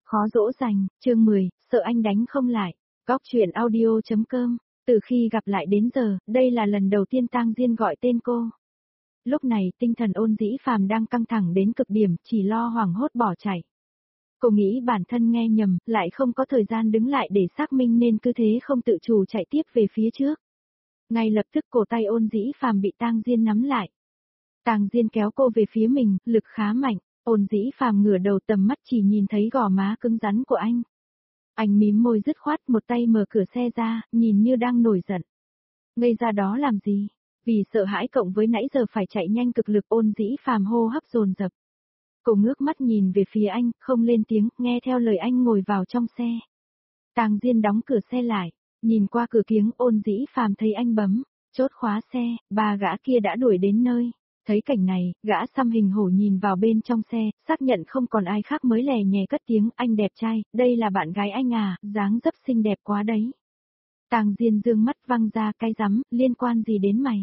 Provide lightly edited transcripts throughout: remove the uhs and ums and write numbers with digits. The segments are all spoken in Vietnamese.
Khó dỗ dành, chương 10, sợ anh đánh không lại. Góc truyện audio.com. Từ khi gặp lại đến giờ, đây là lần đầu tiên Tang Diên gọi tên cô. Lúc này tinh thần Ôn Dĩ Phàm đang căng thẳng đến cực điểm, chỉ lo hoảng hốt bỏ chạy. Cô nghĩ bản thân nghe nhầm, lại không có thời gian đứng lại để xác minh nên cứ thế không tự chủ chạy tiếp về phía trước. Ngay lập tức cổ tay Ôn Dĩ Phàm bị Tang Diên nắm lại. Tang Diên kéo cô về phía mình, lực khá mạnh. Ôn Dĩ Phàm ngửa đầu tầm mắt chỉ nhìn thấy gò má cứng rắn của anh. Anh mím môi dứt khoát, một tay mở cửa xe ra, nhìn như đang nổi giận. Ngây ra đó làm gì? Vì sợ hãi cộng với nãy giờ phải chạy nhanh cực lực, Ôn Dĩ Phàm hô hấp dồn dập. Cô ngước mắt nhìn về phía anh, không lên tiếng, nghe theo lời anh ngồi vào trong xe. Tang Diên đóng cửa xe lại, nhìn qua cửa kiếng, Ôn Dĩ Phàm thấy anh bấm chốt khóa xe, ba gã kia đã đuổi đến nơi. Thấy cảnh này, gã xăm hình hổ nhìn vào bên trong xe, xác nhận không còn ai khác mới lè nhè cất tiếng, anh đẹp trai, đây là bạn gái anh à, dáng dấp xinh đẹp quá đấy. Tang Diên dương mắt văng ra, cái rắm, liên quan gì đến mày?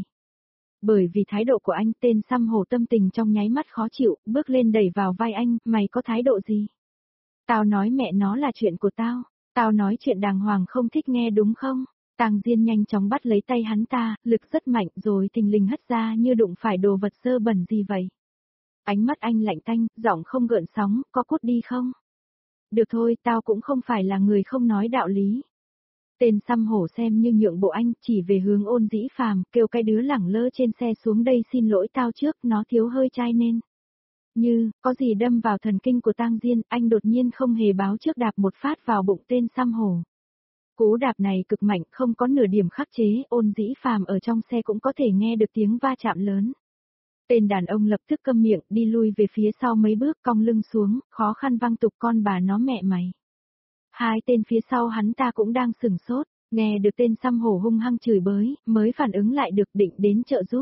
Bởi vì thái độ của anh, tên xăm hổ tâm tình trong nháy mắt khó chịu, bước lên đẩy vào vai anh, mày có thái độ gì? Tao nói mẹ nó là chuyện của tao nói chuyện đàng hoàng, không thích nghe đúng không? Tang Diên nhanh chóng bắt lấy tay hắn ta, lực rất mạnh rồi thình lình hất ra như đụng phải đồ vật dơ bẩn gì vậy. Ánh mắt anh lạnh tanh, giọng không gợn sóng, có cút đi không? Được thôi, tao cũng không phải là người không nói đạo lý. Tên xăm hổ xem như nhượng bộ anh, chỉ về hướng Ôn Dĩ Phàm, kêu cái đứa lẳng lơ trên xe xuống đây xin lỗi tao trước, nó thiếu hơi chai nên. Như, có gì đâm vào thần kinh của Tang Diên, anh đột nhiên không hề báo trước đạp một phát vào bụng tên xăm hổ. Cú đạp này cực mạnh, không có nửa điểm khắc chế, Ôn Dĩ Phàm ở trong xe cũng có thể nghe được tiếng va chạm lớn. Tên đàn ông lập tức câm miệng, đi lui về phía sau mấy bước, cong lưng xuống, khó khăn văng tục, con bà nó mẹ mày. Hai tên phía sau hắn ta cũng đang sửng sốt, nghe được tên xăm hổ hung hăng chửi bới, mới phản ứng lại được, định đến trợ giúp.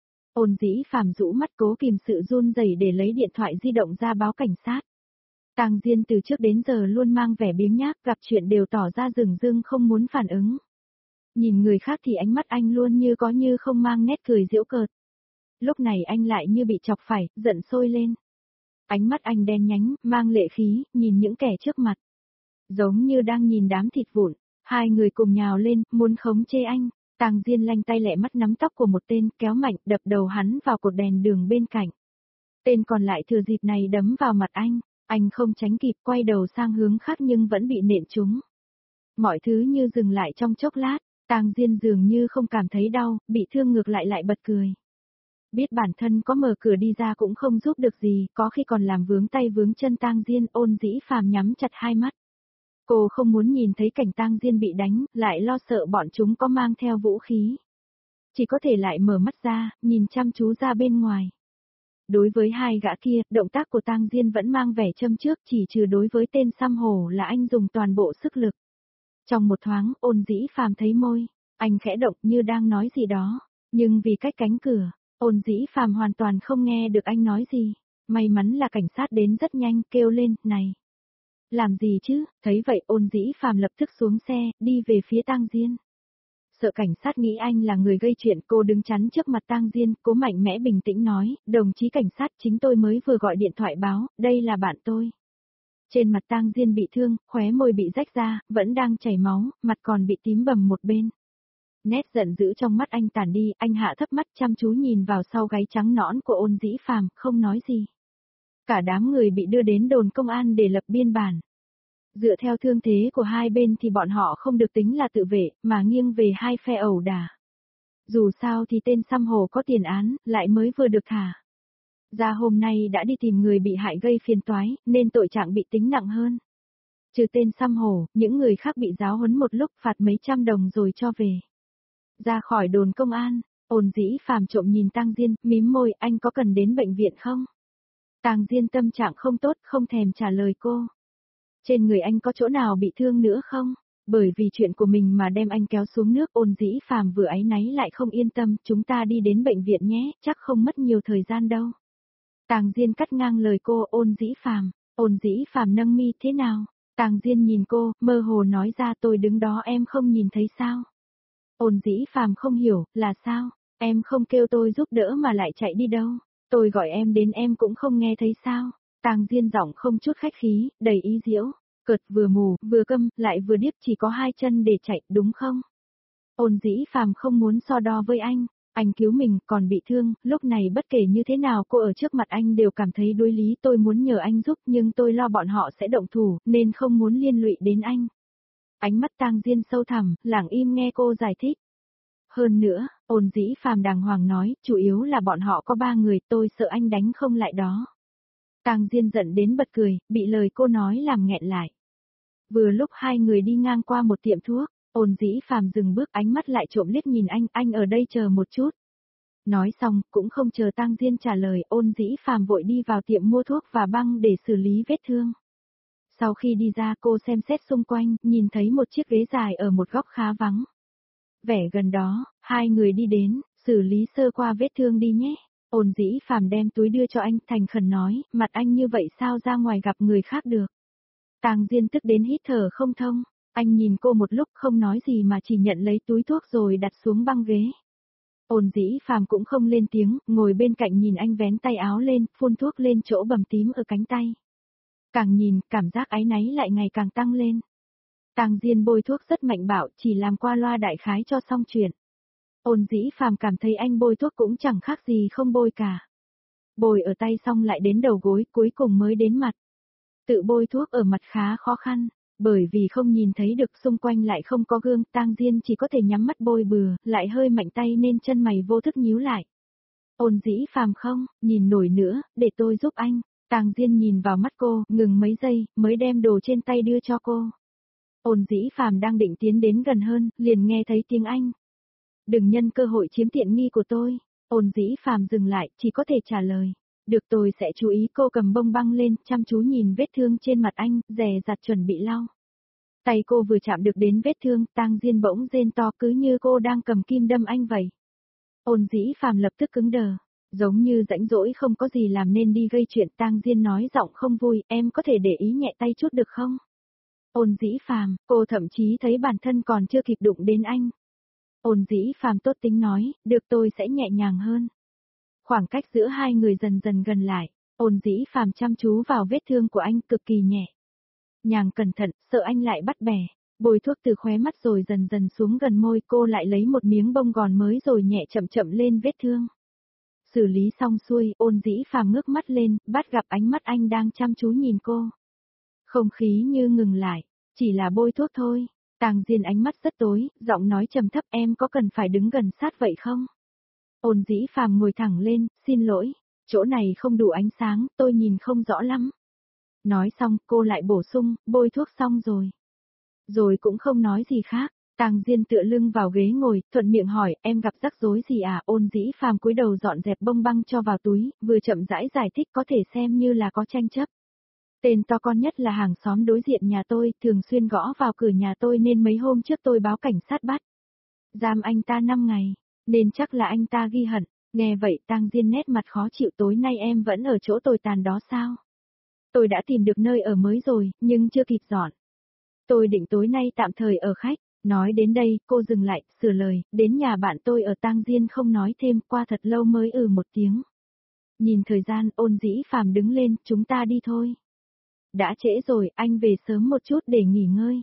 Ôn Dĩ Phàm rũ mắt cố kìm sự run rẩy để lấy điện thoại di động ra báo cảnh sát. Tang Diên từ trước đến giờ luôn mang vẻ biếng nhác, gặp chuyện đều tỏ ra dửng dưng không muốn phản ứng. Nhìn người khác thì ánh mắt anh luôn như có như không, mang nét cười giễu cợt. Lúc này anh lại như bị chọc phải, giận sôi lên. Ánh mắt anh đen nhánh, mang lệ khí, nhìn những kẻ trước mặt. Giống như đang nhìn đám thịt vụn, hai người cùng nhào lên, muốn khống chế anh. Tang Diên lanh tay lẹ mắt nắm tóc của một tên, kéo mạnh, đập đầu hắn vào cột đèn đường bên cạnh. Tên còn lại thừa dịp này đấm vào mặt anh không tránh kịp, quay đầu sang hướng khác nhưng vẫn bị nện trúng. Mọi thứ như dừng lại trong chốc lát, Tang Diên dường như không cảm thấy đau, bị thương ngược lại bật cười. Biết bản thân có mở cửa đi ra cũng không giúp được gì, có khi còn làm vướng tay vướng chân Tang Diên. Ôn Dĩ Phàm nhắm chặt hai mắt. Cô không muốn nhìn thấy cảnh Tang Diên bị đánh, lại lo sợ bọn chúng có mang theo vũ khí. Chỉ có thể lại mở mắt ra, nhìn chăm chú ra bên ngoài. Đối với hai gã kia, động tác của Tang Diên vẫn mang vẻ châm chước, chỉ trừ đối với tên xăm hổ là anh dùng toàn bộ sức lực. Trong một thoáng, Ôn Dĩ Phàm thấy môi anh khẽ động như đang nói gì đó, nhưng vì cách cánh cửa, Ôn Dĩ Phàm hoàn toàn không nghe được anh nói gì. May mắn là cảnh sát đến rất nhanh, kêu lên, này. Làm gì chứ? Thấy vậy, Ôn Dĩ Phàm lập tức xuống xe, đi về phía Tang Diên. Sợ cảnh sát nghĩ anh là người gây chuyện, cô đứng chắn trước mặt Tang Diên, cố mạnh mẽ bình tĩnh nói, đồng chí cảnh sát, chính tôi mới vừa gọi điện thoại báo, đây là bạn tôi. Trên mặt Tang Diên bị thương, khóe môi bị rách ra, vẫn đang chảy máu, mặt còn bị tím bầm một bên. Nét giận dữ trong mắt anh tản đi, anh hạ thấp mắt chăm chú nhìn vào sau gáy trắng nõn của Ôn Dĩ Phàm, không nói gì. Cả đám người bị đưa đến đồn công an để lập biên bản. Dựa theo thương thế của hai bên thì bọn họ không được tính là tự vệ, mà nghiêng về hai phe ẩu đả. Dù sao thì tên xăm hổ có tiền án, lại mới vừa được thả ra hôm nay đã đi tìm người bị hại gây phiền toái, nên tội trạng bị tính nặng hơn. Trừ tên xăm hổ, những người khác bị giáo huấn một lúc, phạt mấy trăm đồng rồi cho về. Ra khỏi đồn công an, Ôn Dĩ Phàm trộm nhìn Tang Diên, mím môi, anh có cần đến bệnh viện không? Tang Diên tâm trạng không tốt, không thèm trả lời cô. Trên người anh có chỗ nào bị thương nữa không? Bởi vì chuyện của mình mà đem anh kéo xuống nước. Ôn Dĩ Phàm vừa áy náy lại không yên tâm, chúng ta đi đến bệnh viện nhé, chắc không mất nhiều thời gian đâu. Tang Diên cắt ngang lời cô. Ôn Dĩ Phàm nâng mi, thế nào? Tang Diên nhìn cô, mơ hồ nói ra, tôi đứng đó em không nhìn thấy sao? Ôn Dĩ Phàm không hiểu, là sao? Em không kêu tôi giúp đỡ mà lại chạy đi đâu? Tôi gọi em đến em cũng không nghe thấy sao? Tang Diên giọng không chút khách khí, đầy ý giễu. Cợt vừa mù, vừa câm, lại vừa điếc chỉ có hai chân để chạy, đúng không? Ôn Dĩ Phàm không muốn so đo với anh cứu mình, còn bị thương, lúc này bất kể như thế nào cô ở trước mặt anh đều cảm thấy đối lý, tôi muốn nhờ anh giúp nhưng tôi lo bọn họ sẽ động thủ, nên không muốn liên lụy đến anh. Ánh mắt Tang Diên sâu thẳm, lặng im nghe cô giải thích. Hơn nữa, Ôn Dĩ Phàm đàng hoàng nói, chủ yếu là bọn họ có 3 người, tôi sợ anh đánh không lại đó. Tang Diên giận đến bật cười, bị lời cô nói làm nghẹn lại. Vừa lúc hai người đi ngang qua một tiệm thuốc, Ôn Dĩ Phàm dừng bước, ánh mắt lại trộm liếc nhìn anh ở đây chờ một chút. Nói xong, cũng không chờ Tang Diên trả lời, Ôn Dĩ Phàm vội đi vào tiệm mua thuốc và băng để xử lý vết thương. Sau khi đi ra cô xem xét xung quanh, nhìn thấy một chiếc ghế dài ở một góc khá vắng. Vẻ gần đó, hai người đi đến, xử lý sơ qua vết thương đi nhé. Ôn Dĩ Phàm đem túi đưa cho anh, thành khẩn nói, mặt anh như vậy sao ra ngoài gặp người khác được. Tang Diên tức đến hít thở không thông, anh nhìn cô một lúc không nói gì mà chỉ nhận lấy túi thuốc rồi đặt xuống băng ghế. Ôn Dĩ Phàm cũng không lên tiếng, ngồi bên cạnh nhìn anh vén tay áo lên, phun thuốc lên chỗ bầm tím ở cánh tay. Càng nhìn, cảm giác áy náy lại ngày càng tăng lên. Tang Diên bôi thuốc rất mạnh bạo, chỉ làm qua loa đại khái cho xong chuyện. Ôn Dĩ Phàm cảm thấy anh bôi thuốc cũng chẳng khác gì không bôi cả. Bôi ở tay xong lại đến đầu gối, cuối cùng mới đến mặt. Tự bôi thuốc ở mặt khá khó khăn, bởi vì không nhìn thấy được xung quanh lại không có gương, Tang Diên chỉ có thể nhắm mắt bôi bừa, lại hơi mạnh tay nên chân mày vô thức nhíu lại. Ôn Dĩ Phàm không, nhìn nổi nữa, để tôi giúp anh. Tang Diên nhìn vào mắt cô, ngừng mấy giây, mới đem đồ trên tay đưa cho cô. Ôn Dĩ Phàm đang định tiến đến gần hơn, liền nghe thấy tiếng anh. Đừng nhân cơ hội chiếm tiện nghi của tôi. Ôn Dĩ Phàm dừng lại, chỉ có thể trả lời. Được, tôi sẽ chú ý. Cô cầm bông băng lên, chăm chú nhìn vết thương trên mặt anh, dè dặt chuẩn bị lau. Tay cô vừa chạm được đến vết thương, Tang Diên bỗng rên to cứ như cô đang cầm kim đâm anh vậy. Ôn Dĩ Phàm lập tức cứng đờ, giống như rãnh rỗi không có gì làm nên đi gây chuyện. Tang Diên nói giọng không vui, em có thể để ý nhẹ tay chút được không? Ôn Dĩ Phàm, cô thậm chí thấy bản thân còn chưa kịp đụng đến anh. Ôn Dĩ Phàm tốt tính nói, được, tôi sẽ nhẹ nhàng hơn. Khoảng cách giữa hai người dần dần gần lại, Ôn Dĩ Phàm chăm chú vào vết thương của anh cực kỳ nhẹ. Nhàng cẩn thận, sợ anh lại bắt bẻ, bôi thuốc từ khóe mắt rồi dần dần xuống gần môi, cô lại lấy một miếng bông gòn mới rồi nhẹ chậm chậm lên vết thương. Xử lý xong xuôi, Ôn Dĩ Phàm ngước mắt lên, bắt gặp ánh mắt anh đang chăm chú nhìn cô. Không khí như ngừng lại, chỉ là bôi thuốc thôi. Tang Diên ánh mắt rất tối, giọng nói trầm thấp, em có cần phải đứng gần sát vậy không? Ôn Dĩ Phàm ngồi thẳng lên, xin lỗi, chỗ này không đủ ánh sáng, tôi nhìn không rõ lắm. Nói xong, cô lại bổ sung, bôi thuốc xong rồi. Rồi cũng không nói gì khác, Tang Diên tựa lưng vào ghế ngồi, thuận miệng hỏi, em gặp rắc rối gì à? Ôn Dĩ Phàm cúi đầu dọn dẹp bông băng cho vào túi, vừa chậm rãi giải thích, có thể xem như là có tranh chấp. Tên to con nhất là hàng xóm đối diện nhà tôi, thường xuyên gõ vào cửa nhà tôi nên mấy hôm trước tôi báo cảnh sát bắt. Giam anh ta 5 ngày, nên chắc là anh ta ghi hận. Nghe vậy Tang Diên nét mặt khó chịu, tối nay em vẫn ở chỗ tồi tàn đó sao? Tôi đã tìm được nơi ở mới rồi, nhưng chưa kịp dọn. Tôi định tối nay tạm thời ở khách. Nói đến đây, cô dừng lại, sửa lời, đến nhà bạn tôi ở. Tang Diên không nói thêm, qua thật lâu mới một tiếng. Nhìn thời gian, Ôn Dĩ Phàm đứng lên, chúng ta đi thôi. Đã trễ rồi, anh về sớm một chút để nghỉ ngơi.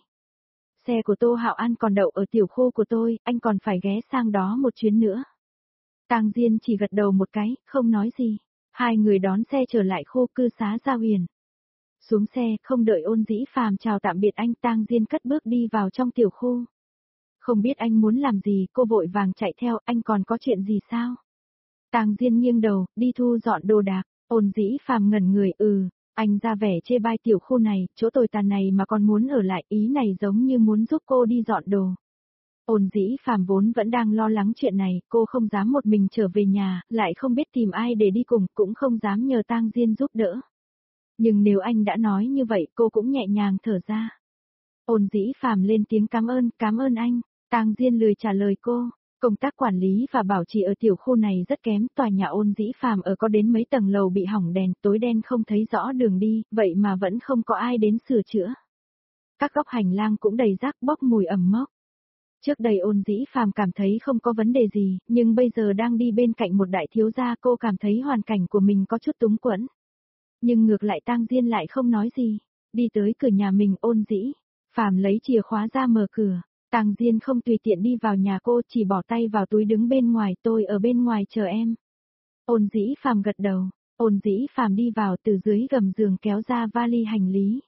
Xe của Tô Hạo An còn đậu ở tiểu khu của tôi, anh còn phải ghé sang đó một chuyến nữa. Tang Diên chỉ gật đầu một cái, không nói gì. Hai người đón xe trở lại khu cư xá Gia Huyền. Xuống xe, không đợi Ôn Dĩ Phàm chào tạm biệt anh, Tang Diên cất bước đi vào trong tiểu khu. Không biết anh muốn làm gì, cô vội vàng chạy theo, anh còn có chuyện gì sao? Tang Diên nghiêng đầu, đi thu dọn đồ đạc. Ôn Dĩ Phàm ngẩn người, anh ra vẻ chê bai tiểu khu này, chỗ tồi tàn này mà còn muốn ở lại, ý này giống như muốn giúp cô đi dọn đồ. Ôn Dĩ Phàm vốn vẫn đang lo lắng chuyện này, cô không dám một mình trở về nhà, lại không biết tìm ai để đi cùng, cũng không dám nhờ Tang Diên giúp đỡ. Nhưng nếu anh đã nói như vậy, cô cũng nhẹ nhàng thở ra. Ôn Dĩ Phàm lên tiếng cảm ơn anh. Tang Diên lười trả lời cô. Công tác quản lý và bảo trì ở tiểu khu này rất kém, tòa nhà Ôn Dĩ Phàm ở có đến mấy tầng lầu bị hỏng đèn, tối đen không thấy rõ đường đi, vậy mà vẫn không có ai đến sửa chữa. Các góc hành lang cũng đầy rác bốc mùi ẩm mốc. Trước đây Ôn Dĩ Phàm cảm thấy không có vấn đề gì, nhưng bây giờ đang đi bên cạnh một đại thiếu gia, cô cảm thấy hoàn cảnh của mình có chút túng quẫn. Nhưng ngược lại Tang Diên lại không nói gì. Đi tới cửa nhà mình, Ôn Dĩ Phàm lấy chìa khóa ra mở cửa. Tang Diên không tùy tiện đi vào nhà cô, chỉ bỏ tay vào túi đứng bên ngoài, tôi ở bên ngoài chờ em. Ôn Dĩ Phàm gật đầu. Ôn Dĩ Phàm đi vào, từ dưới gầm giường kéo ra vali hành lý.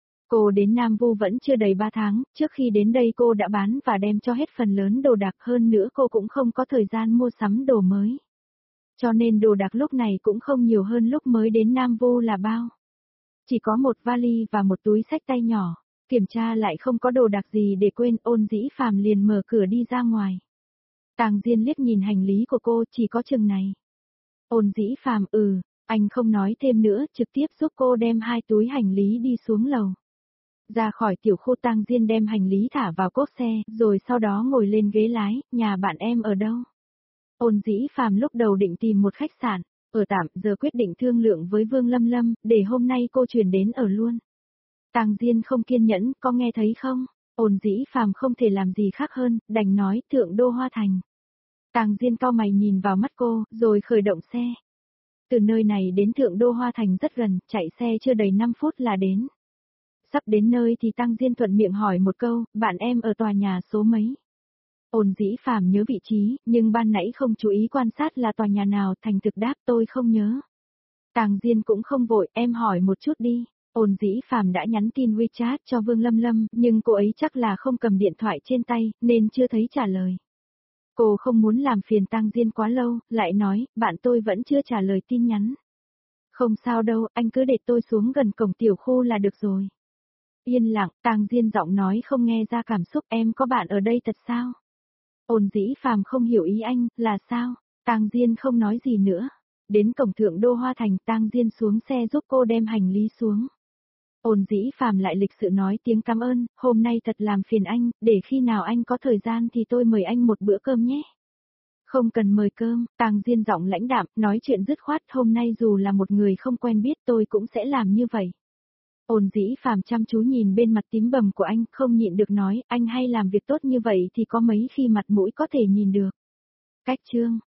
Cô đến Nam Vu vẫn chưa đầy 3 tháng, trước khi đến đây cô đã bán và đem cho hết phần lớn đồ đạc, hơn nữa cô cũng không có thời gian mua sắm đồ mới. Cho nên đồ đạc lúc này cũng không nhiều hơn lúc mới đến Nam Vu là bao. Chỉ có một vali và một túi xách tay nhỏ, kiểm tra lại không có đồ đạc gì để quên, Ôn Dĩ Phàm liền mở cửa đi ra ngoài. Tang Diên liếc nhìn hành lý của cô, chỉ có chừng này. Ôn Dĩ Phàm anh không nói thêm nữa, trực tiếp giúp cô đem 2 túi hành lý đi xuống lầu. Ra khỏi tiểu khu, Tang Diên đem hành lý thả vào cốp xe, rồi sau đó ngồi lên ghế lái. Nhà bạn em ở đâu? Ôn Dĩ Phàm lúc đầu định tìm một khách sạn, ở tạm, giờ quyết định thương lượng với Vương Lâm Lâm, để hôm nay cô chuyển đến ở luôn. Tang Diên không kiên nhẫn, có nghe thấy không? Ôn Dĩ Phàm không thể làm gì khác hơn, đành nói, Thượng Đô Hoa Thành. Tang Diên cau mày nhìn vào mắt cô, rồi khởi động xe. Từ nơi này đến Thượng Đô Hoa Thành rất gần, chạy xe chưa đầy 5 phút là đến. Sắp đến nơi thì Tang Diên thuận miệng hỏi một câu, bạn em ở tòa nhà số mấy? Ôn Dĩ Phàm nhớ vị trí, nhưng ban nãy không chú ý quan sát là tòa nhà nào, thành thực đáp tôi không nhớ. Tang Diên cũng không vội, em hỏi một chút đi. Ôn Dĩ Phàm đã nhắn tin WeChat cho Vương Lâm Lâm, nhưng cô ấy chắc là không cầm điện thoại trên tay, nên chưa thấy trả lời. Cô không muốn làm phiền Tang Diên quá lâu, lại nói, bạn tôi vẫn chưa trả lời tin nhắn. Không sao đâu, anh cứ để tôi xuống gần cổng tiểu khu là được rồi. Yên lặng, Tang Diên giọng nói không nghe ra cảm xúc, em có bạn ở đây thật sao? Ôn Dĩ Phàm không hiểu ý anh, là sao? Tang Diên không nói gì nữa. Đến cổng Thượng Đô Hoa Thành, Tang Diên xuống xe giúp cô đem hành lý xuống. Ôn Dĩ Phàm lại lịch sự nói tiếng cảm ơn, hôm nay thật làm phiền anh, để khi nào anh có thời gian thì tôi mời anh một bữa cơm nhé. Không cần mời cơm, Tang Diên giọng lãnh đạm, nói chuyện dứt khoát, hôm nay dù là một người không quen biết tôi cũng sẽ làm như vậy. Ôn Dĩ Phàm chăm chú nhìn bên mặt tím bầm của anh, không nhịn được nói, anh hay làm việc tốt như vậy thì có mấy khi mặt mũi có thể nhìn được. Cách chương